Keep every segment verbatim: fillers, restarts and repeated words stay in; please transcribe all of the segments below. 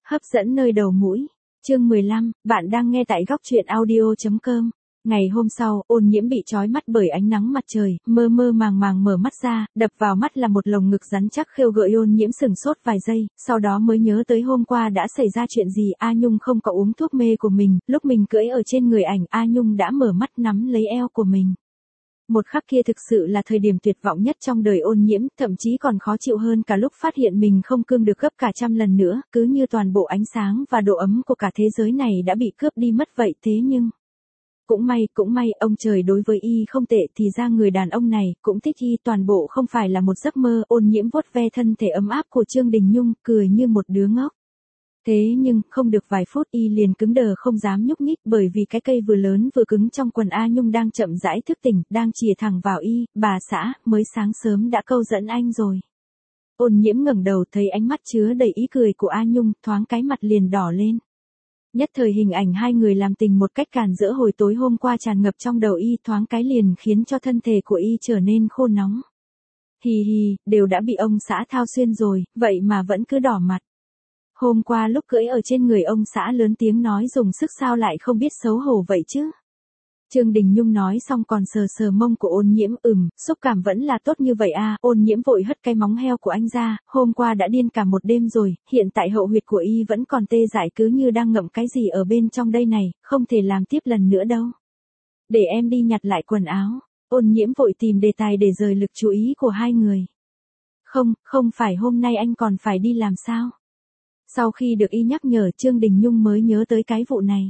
Hấp dẫn nơi đầu mũi. Chương mười lăm, bạn đang nghe tại góc truyện audio chấm com. Ngày hôm sau, Ôn Nhiễm bị trói mắt bởi ánh nắng mặt trời, mơ mơ màng màng mở mắt ra, đập vào mắt là một lồng ngực rắn chắc khêu gợi. Ôn Nhiễm sừng sốt vài giây, sau đó mới nhớ tới hôm qua đã xảy ra chuyện gì. A Nhung không có uống thuốc mê của mình, lúc mình cưỡi ở trên người ảnh, A Nhung đã mở mắt nắm lấy eo của mình. Một khắc kia thực sự là thời điểm tuyệt vọng nhất trong đời Ôn Nhiễm, thậm chí còn khó chịu hơn cả lúc phát hiện mình không cương được gấp cả trăm lần nữa, cứ như toàn bộ ánh sáng và độ ấm của cả thế giới này đã bị cướp đi mất vậy. Thế nhưng, cũng may, cũng may, ông trời đối với y không tệ, thì ra người đàn ông này cũng thích y, toàn bộ không phải là một giấc mơ. Ôn Nhiễm vuốt ve thân thể ấm áp của Trương Đình Nhung, cười như một đứa ngốc. Thế nhưng, không được vài phút y liền cứng đờ không dám nhúc nhích, bởi vì cái cây vừa lớn vừa cứng trong quần A Nhung đang chậm rãi thức tỉnh, đang chìa thẳng vào y. Bà xã, mới sáng sớm đã câu dẫn anh rồi. Ôn Nhiễm ngẩng đầu thấy ánh mắt chứa đầy ý cười của A Nhung, thoáng cái mặt liền đỏ lên. Nhất thời hình ảnh hai người làm tình một cách càn rỡ hồi tối hôm qua tràn ngập trong đầu y, thoáng cái liền khiến cho thân thể của y trở nên khô nóng. Hì hì, đều đã bị ông xã thao xuyên rồi, vậy mà vẫn cứ đỏ mặt. Hôm qua lúc cưỡi ở trên người ông xã lớn tiếng nói dùng sức sao lại không biết xấu hổ vậy chứ. Trương Đình Nhung nói xong còn sờ sờ mông của Ôn Nhiễm, ừm, xúc cảm vẫn là tốt như vậy à. Ôn Nhiễm vội hất cái móng heo của anh ra, hôm qua đã điên cả một đêm rồi, hiện tại hậu huyệt của y vẫn còn tê dại, cứ như đang ngậm cái gì ở bên trong đây này, không thể làm tiếp lần nữa đâu. Để em đi nhặt lại quần áo. Ôn Nhiễm vội tìm đề tài để rời lực chú ý của hai người. Không, không phải hôm nay anh còn phải đi làm sao? Sau khi được y nhắc nhở, Trương Đình Nhung mới nhớ tới cái vụ này.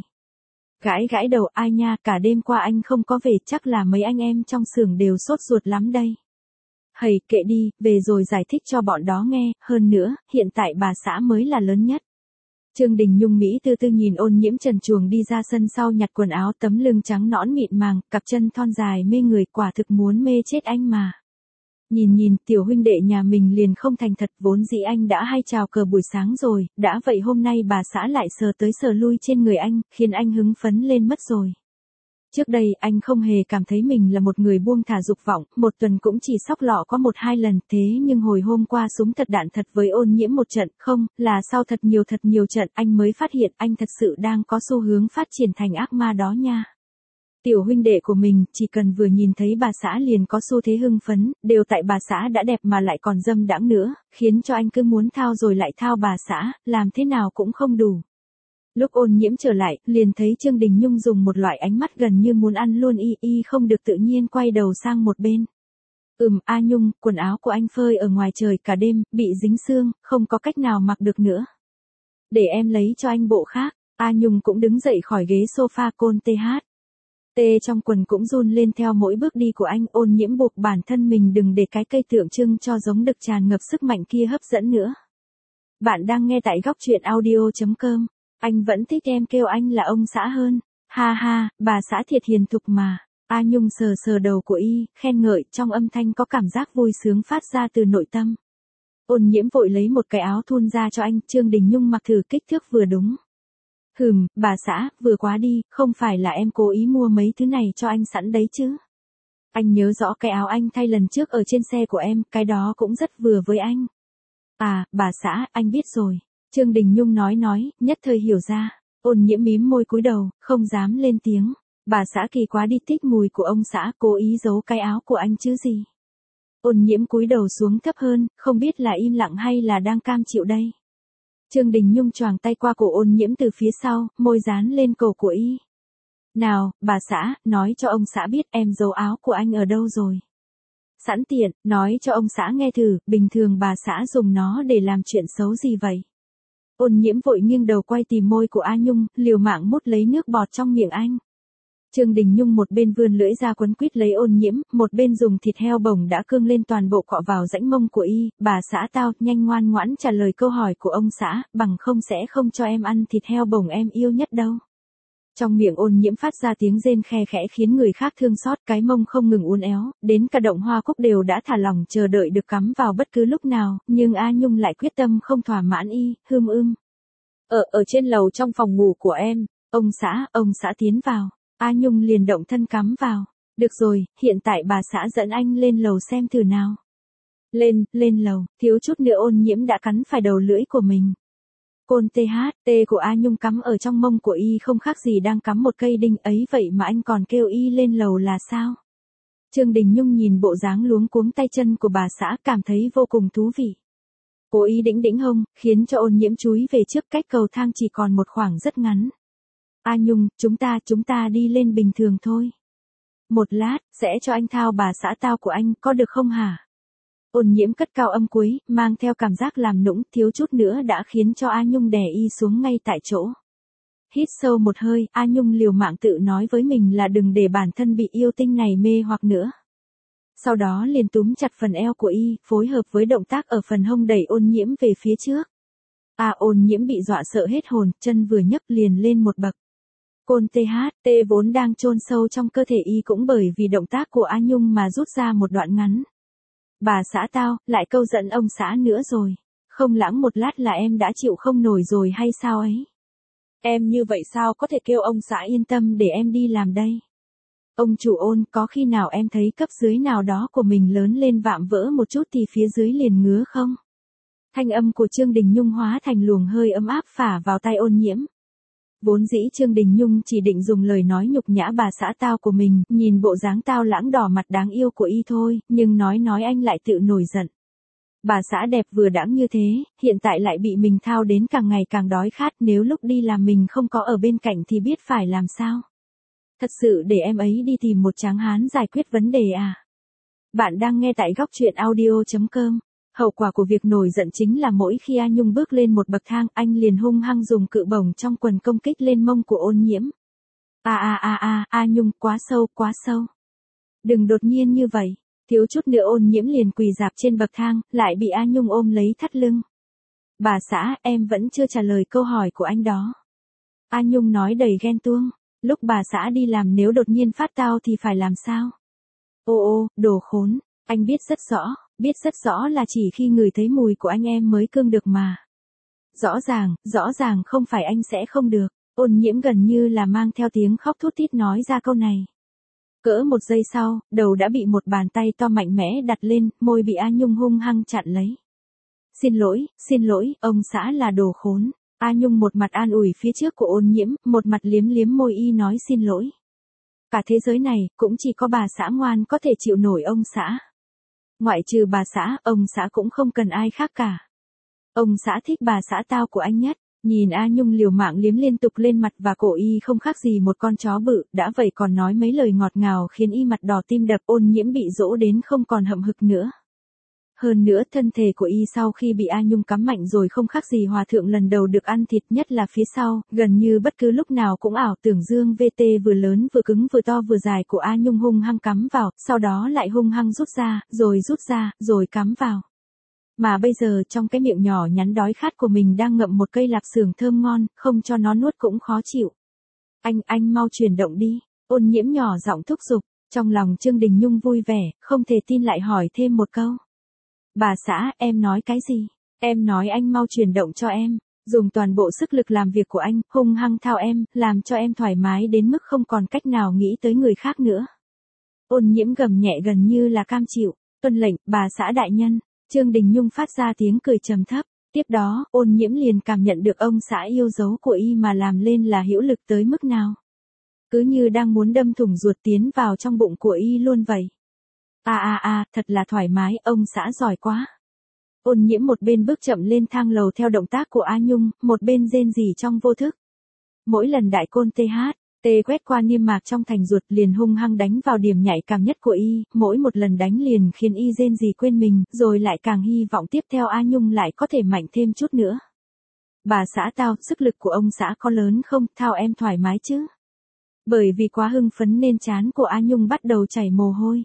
Gãi gãi đầu, ai nha, cả đêm qua anh không có về, chắc là mấy anh em trong xưởng đều sốt ruột lắm đây. Hầy, kệ đi, về rồi giải thích cho bọn đó nghe, hơn nữa, hiện tại bà xã mới là lớn nhất. Trương Đình Nhung Mỹ tư tư nhìn Ôn Nhiễm trần truồng đi ra sân sau nhặt quần áo, tấm lưng trắng nõn mịn màng, cặp chân thon dài mê người, quả thực muốn mê chết anh mà. Nhìn nhìn, tiểu huynh đệ nhà mình liền không thành thật, vốn dĩ anh đã hay chào cờ buổi sáng rồi, đã vậy hôm nay bà xã lại sờ tới sờ lui trên người anh, khiến anh hứng phấn lên mất rồi. Trước đây, anh không hề cảm thấy mình là một người buông thả dục vọng, một tuần cũng chỉ xóc lọ có một hai lần, thế nhưng hồi hôm qua súng thật đạn thật với Ôn Nhiễm một trận, không, là sau thật nhiều thật nhiều trận, anh mới phát hiện anh thật sự đang có xu hướng phát triển thành ác ma đó nha. Tiểu huynh đệ của mình, chỉ cần vừa nhìn thấy bà xã liền có xu thế hưng phấn, đều tại bà xã đã đẹp mà lại còn dâm đãng nữa, khiến cho anh cứ muốn thao rồi lại thao bà xã, làm thế nào cũng không đủ. Lúc Ôn Nhiễm trở lại, liền thấy Trương Đình Nhung dùng một loại ánh mắt gần như muốn ăn luôn y, y không được tự nhiên quay đầu sang một bên. Ừm, A Nhung, quần áo của anh phơi ở ngoài trời cả đêm, bị dính xương, không có cách nào mặc được nữa. Để em lấy cho anh bộ khác. A Nhung cũng đứng dậy khỏi ghế sofa, côn tê hát. Tê trong quần cũng run lên theo mỗi bước đi của anh. Ôn Nhiễm buộc bản thân mình đừng để cái cây tượng trưng cho giống đực tràn ngập sức mạnh kia hấp dẫn nữa. Bạn đang nghe tại góc truyện audio chấm com. Anh vẫn thích em kêu anh là ông xã hơn. Ha ha, bà xã thiệt hiền thục mà. A Nhung sờ sờ đầu của y, khen ngợi, trong âm thanh có cảm giác vui sướng phát ra từ nội tâm. Ôn Nhiễm vội lấy một cái áo thun ra cho anh, Trương Đình Nhung mặc thử kích thước vừa đúng. Hừm, bà xã, vừa quá đi, không phải là em cố ý mua mấy thứ này cho anh sẵn đấy chứ. Anh nhớ rõ cái áo anh thay lần trước ở trên xe của em, cái đó cũng rất vừa với anh. À, bà xã, anh biết rồi. Trương Đình Nhung nói nói, nhất thời hiểu ra. Ôn Nhiễm mím môi cúi đầu, không dám lên tiếng. Bà xã kỳ quá đi, thích mùi của ông xã, cố ý giấu cái áo của anh chứ gì. Ôn Nhiễm cúi đầu xuống thấp hơn, không biết là im lặng hay là đang cam chịu đây. Trương Đình Nhung choàng tay qua cổ Ôn Nhiễm từ phía sau, môi dán lên cổ của y. Nào, bà xã, nói cho ông xã biết em giấu áo của anh ở đâu rồi. Sẵn tiện, nói cho ông xã nghe thử, bình thường bà xã dùng nó để làm chuyện xấu gì vậy. Ôn Nhiễm vội nghiêng đầu quay tìm môi của A Nhung, liều mạng mút lấy nước bọt trong miệng anh. Trương Đình Nhung một bên vươn lưỡi ra quấn quýt lấy Ôn Nhiễm, một bên dùng thịt heo bồng đã cương lên toàn bộ cọ vào rãnh mông của y. Bà xã tao, nhanh ngoan ngoãn trả lời câu hỏi của ông xã, bằng không sẽ không cho em ăn thịt heo bồng em yêu nhất đâu. Trong miệng Ôn Nhiễm phát ra tiếng rên khe khẽ khiến người khác thương xót, cái mông không ngừng uốn éo, đến cả động hoa cúc đều đã thả lỏng chờ đợi được cắm vào bất cứ lúc nào, nhưng A Nhung lại quyết tâm không thỏa mãn y, hưm ưm. Ở, ở trên lầu trong phòng ngủ của em, ông xã, ông xã tiến vào. A Nhung liền động thân cắm vào. Được rồi, hiện tại bà xã dẫn anh lên lầu xem thử nào. Lên, lên lầu, thiếu chút nữa Ôn Nhiễm đã cắn phải đầu lưỡi của mình. Côn tê hát, tê của A Nhung cắm ở trong mông của y không khác gì đang cắm một cây đinh ấy vậy mà anh còn kêu y lên lầu là sao? Trương Đình Nhung nhìn bộ dáng luống cuống tay chân của bà xã cảm thấy vô cùng thú vị. Cố ý đĩnh đĩnh hông, khiến cho Ôn Nhiễm chúi về trước, cách cầu thang chỉ còn một khoảng rất ngắn. A Nhung, chúng ta, chúng ta đi lên bình thường thôi. Một lát, sẽ cho anh thao bà xã tao của anh, có được không hả? Ôn Nhiễm cất cao âm cuối, mang theo cảm giác làm nũng, thiếu chút nữa đã khiến cho A Nhung đè y xuống ngay tại chỗ. Hít sâu một hơi, A Nhung liều mạng tự nói với mình là đừng để bản thân bị yêu tinh này mê hoặc nữa. Sau đó liền túm chặt phần eo của y, phối hợp với động tác ở phần hông đẩy Ôn Nhiễm về phía trước. À, Ôn Nhiễm bị dọa sợ hết hồn, chân vừa nhấc liền lên một bậc. Côn tê hát, tê vốn đang chôn sâu trong cơ thể y cũng bởi vì động tác của A Nhung mà rút ra một đoạn ngắn. Bà xã tao, lại câu giận ông xã nữa rồi. Không lãng một lát là em đã chịu không nổi rồi hay sao ấy? Em như vậy sao có thể kêu ông xã yên tâm để em đi làm đây? Ông chủ Ôn, có khi nào em thấy cấp dưới nào đó của mình lớn lên vạm vỡ một chút thì phía dưới liền ngứa không? Thanh âm của Trương Đình Nhung hóa thành luồng hơi ấm áp phả vào tai Ôn Nhiễm. Vốn dĩ Trương Đình Nhung chỉ định dùng lời nói nhục nhã bà xã tao của mình, nhìn bộ dáng tao lãng đỏ mặt đáng yêu của y thôi, nhưng nói nói anh lại tự nổi giận. Bà xã đẹp vừa đãng như thế, hiện tại lại bị mình thao đến càng ngày càng đói khát, nếu lúc đi làm mình không có ở bên cạnh thì biết phải làm sao. Thật sự để em ấy đi tìm một tráng hán giải quyết vấn đề à? Bạn đang nghe tại góc truyện audio chấm com. Hậu quả của việc nổi giận chính là mỗi khi A Nhung bước lên một bậc thang, anh liền hung hăng dùng cự bổng trong quần công kích lên mông của Ôn Nhiễm. A a a a, A Nhung, quá sâu, quá sâu. Đừng đột nhiên như vậy, thiếu chút nữa Ôn Nhiễm liền quỳ rạp trên bậc thang, lại bị A Nhung ôm lấy thắt lưng. Bà xã, em vẫn chưa trả lời câu hỏi của anh đó. A Nhung nói đầy ghen tuông, lúc bà xã đi làm nếu đột nhiên phát tao thì phải làm sao? Ô ô, đồ khốn, anh biết rất rõ. Biết rất rõ là chỉ khi ngửi thấy mùi của anh em mới cương được mà. Rõ ràng, rõ ràng không phải anh sẽ không được. Ôn Nhiễm gần như là mang theo tiếng khóc thút thít nói ra câu này. Cỡ một giây sau, đầu đã bị một bàn tay to mạnh mẽ đặt lên, môi bị A Nhung hung hăng chặn lấy. Xin lỗi, xin lỗi, ông xã là đồ khốn. A Nhung một mặt an ủi phía trước của Ôn Nhiễm, một mặt liếm liếm môi y nói xin lỗi. Cả thế giới này, cũng chỉ có bà xã ngoan có thể chịu nổi ông xã. Ngoại trừ bà xã, ông xã cũng không cần ai khác cả. Ông xã thích bà xã tao của anh nhất. Nhìn A Nhung liều mạng liếm liên tục lên mặt và cổ y không khác gì một con chó bự, đã vậy còn nói mấy lời ngọt ngào khiến y mặt đỏ tim đập. Ôn Nhiễm bị dỗ đến không còn hậm hực nữa. Hơn nữa thân thể của y sau khi bị A Nhung cắm mạnh rồi không khác gì hòa thượng lần đầu được ăn thịt, nhất là phía sau, gần như bất cứ lúc nào cũng ảo tưởng dương vê tê vừa lớn vừa cứng vừa to vừa dài của A Nhung hung hăng cắm vào, sau đó lại hung hăng rút ra, rồi rút ra, rồi cắm vào. Mà bây giờ trong cái miệng nhỏ nhắn đói khát của mình đang ngậm một cây lạp xưởng thơm ngon, không cho nó nuốt cũng khó chịu. Anh, anh mau chuyển động đi. Ôn Nhiễm nhỏ giọng thúc giục, trong lòng Trương Đình Nhung vui vẻ, không thể tin lại hỏi thêm một câu. Bà xã, em nói cái gì? Em nói anh mau chuyển động cho em, dùng toàn bộ sức lực làm việc của anh, hung hăng thao em, làm cho em thoải mái đến mức không còn cách nào nghĩ tới người khác nữa. Ôn Nhiễm gầm nhẹ gần như là cam chịu, tuân lệnh, bà xã đại nhân. Trương Đình Nhung phát ra tiếng cười trầm thấp, tiếp đó, Ôn Nhiễm liền cảm nhận được ông xã yêu dấu của y mà làm lên là hữu lực tới mức nào. Cứ như đang muốn đâm thủng ruột tiến vào trong bụng của y luôn vậy. À à à, thật là thoải mái, ông xã giỏi quá. Ôn Nhiễm một bên bước chậm lên thang lầu theo động tác của A Nhung, một bên rên rỉ trong vô thức. Mỗi lần đại côn tê hát, tê quét qua niêm mạc trong thành ruột liền hung hăng đánh vào điểm nhạy cảm nhất của y, mỗi một lần đánh liền khiến y rên rỉ quên mình, rồi lại càng hy vọng tiếp theo A Nhung lại có thể mạnh thêm chút nữa. Bà xã tao, sức lực của ông xã có lớn không, thao em thoải mái chứ? Bởi vì quá hưng phấn nên trán của A Nhung bắt đầu chảy mồ hôi.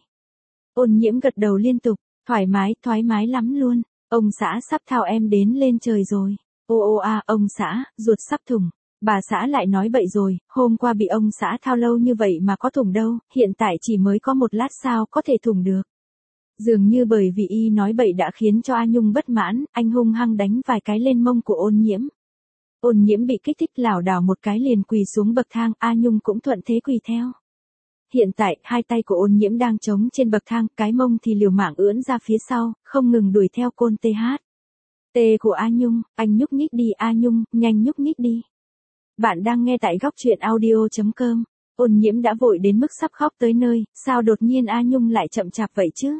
Ôn Nhiễm gật đầu liên tục, thoải mái, thoải mái lắm luôn, ông xã sắp thao em đến lên trời rồi. Ô ô a, ông xã, ruột sắp thủng. Bà xã lại nói bậy rồi, hôm qua bị ông xã thao lâu như vậy mà có thủng đâu, hiện tại chỉ mới có một lát sao có thể thủng được. Dường như bởi vì y nói bậy đã khiến cho A Nhung bất mãn, anh hung hăng đánh vài cái lên mông của Ôn Nhiễm. Ôn Nhiễm bị kích thích lảo đảo một cái liền quỳ xuống bậc thang, A Nhung cũng thuận thế quỳ theo. Hiện tại, hai tay của Ôn Nhiễm đang chống trên bậc thang, cái mông thì liều mạng ưỡn ra phía sau, không ngừng đuổi theo côn tê hát. Tê của A Nhung, anh nhúc nhích đi A Nhung, nhanh nhúc nhích đi. Bạn đang nghe tại góc truyện audio.com. Ôn Nhiễm đã vội đến mức sắp khóc tới nơi, sao đột nhiên A Nhung lại chậm chạp vậy chứ?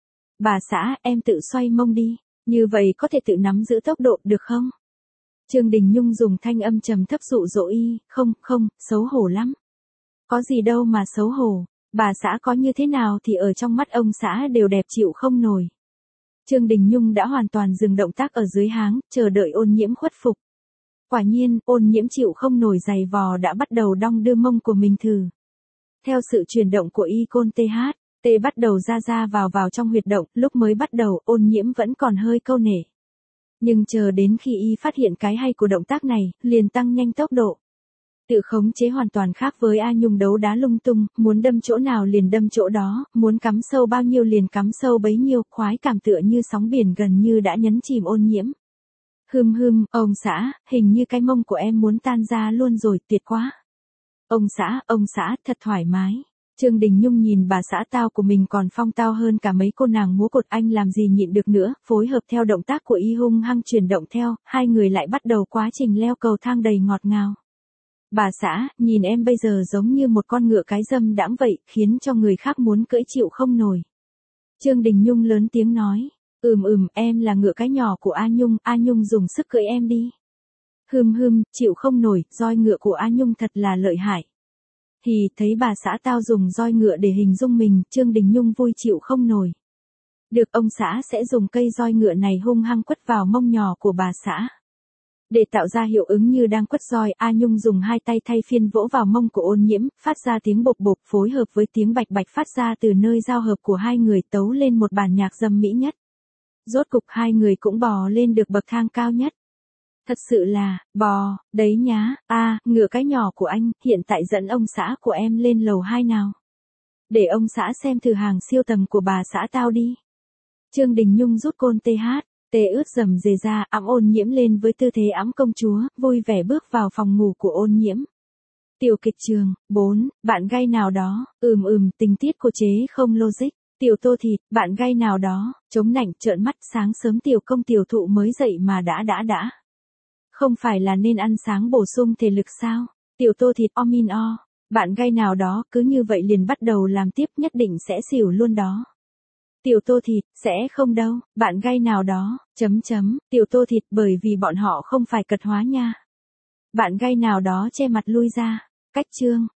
Bà xã, em tự xoay mông đi, như vậy có thể tự nắm giữ tốc độ được không? Trương Đình Nhung dùng thanh âm trầm thấp dụ dỗ y, không, không, xấu hổ lắm. Có gì đâu mà xấu hổ, bà xã có như thế nào thì ở trong mắt ông xã đều đẹp chịu không nổi. Trương Đình Nhung đã hoàn toàn dừng động tác ở dưới háng, chờ đợi Ôn Nhiễm khuất phục. Quả nhiên, Ôn Nhiễm chịu không nổi giày vò đã bắt đầu đong đưa mông của mình thử. Theo sự chuyển động của y côn tê hát, tê bắt đầu ra ra vào vào trong huyệt động, lúc mới bắt đầu Ôn Nhiễm vẫn còn hơi câu nể. Nhưng chờ đến khi y phát hiện cái hay của động tác này, liền tăng nhanh tốc độ. Tự khống chế hoàn toàn khác với A Nhung đấu đá lung tung, muốn đâm chỗ nào liền đâm chỗ đó, muốn cắm sâu bao nhiêu liền cắm sâu bấy nhiêu, khoái cảm tựa như sóng biển gần như đã nhấn chìm Ôn Nhiễm. Hừm hừm, ông xã, hình như cái mông của em muốn tan ra luôn rồi, tuyệt quá. Ông xã, ông xã, thật thoải mái. Trương Đình Nhung nhìn bà xã tao của mình còn phong tao hơn cả mấy cô nàng múa cột, anh làm gì nhịn được nữa, phối hợp theo động tác của y hung hăng chuyển động theo, hai người lại bắt đầu quá trình leo cầu thang đầy ngọt ngào. Bà xã, nhìn em bây giờ giống như một con ngựa cái dâm đãng vậy, khiến cho người khác muốn cưỡi chịu không nổi. Trương Đình Nhung lớn tiếng nói, ừm ừm, em là ngựa cái nhỏ của A Nhung, A Nhung dùng sức cưỡi em đi. Hừm hừm, chịu không nổi, roi ngựa của A Nhung thật là lợi hại. Thì thấy bà xã tao dùng roi ngựa để hình dung mình, Trương Đình Nhung vui chịu không nổi. Được, ông xã sẽ dùng cây roi ngựa này hung hăng quất vào mông nhỏ của bà xã. Để tạo ra hiệu ứng như đang quất roi, A Nhung dùng hai tay thay phiên vỗ vào mông của Ôn Nhiễm, phát ra tiếng bộp bộp phối hợp với tiếng bạch bạch phát ra từ nơi giao hợp của hai người tấu lên một bản nhạc dâm mỹ nhất. Rốt cục hai người cũng bò lên được bậc thang cao nhất. Thật sự là, bò, đấy nhá, a à, ngựa cái nhỏ của anh, hiện tại dẫn ông xã của em lên lầu hai nào. Để ông xã xem thử hàng siêu tầm của bà xã tao đi. Trương Đình Nhung rút côn tê hát, tê ướt dầm dề ra, ẵm Ôn Nhiễm lên với tư thế ẵm công chúa, vui vẻ bước vào phòng ngủ của Ôn Nhiễm. Tiểu kịch trường, bốn, bạn gay nào đó, ừm ừm, tình tiết của chế không logic. Tiểu Tô Thịt, bạn gay nào đó, chống nạnh trợn mắt, sáng sớm tiểu công tiểu thụ mới dậy mà đã đã đã. Không phải là nên ăn sáng bổ sung thể lực sao? Tiểu Tô Thịt omin o, bạn gay nào đó cứ như vậy liền bắt đầu làm tiếp, nhất định sẽ xỉu luôn đó. Tiểu Tô Thịt, sẽ không đâu, bạn gay nào đó, chấm chấm, Tiểu Tô Thịt bởi vì bọn họ không phải cật hóa nha. Bạn gay nào đó che mặt lui ra, cách chương.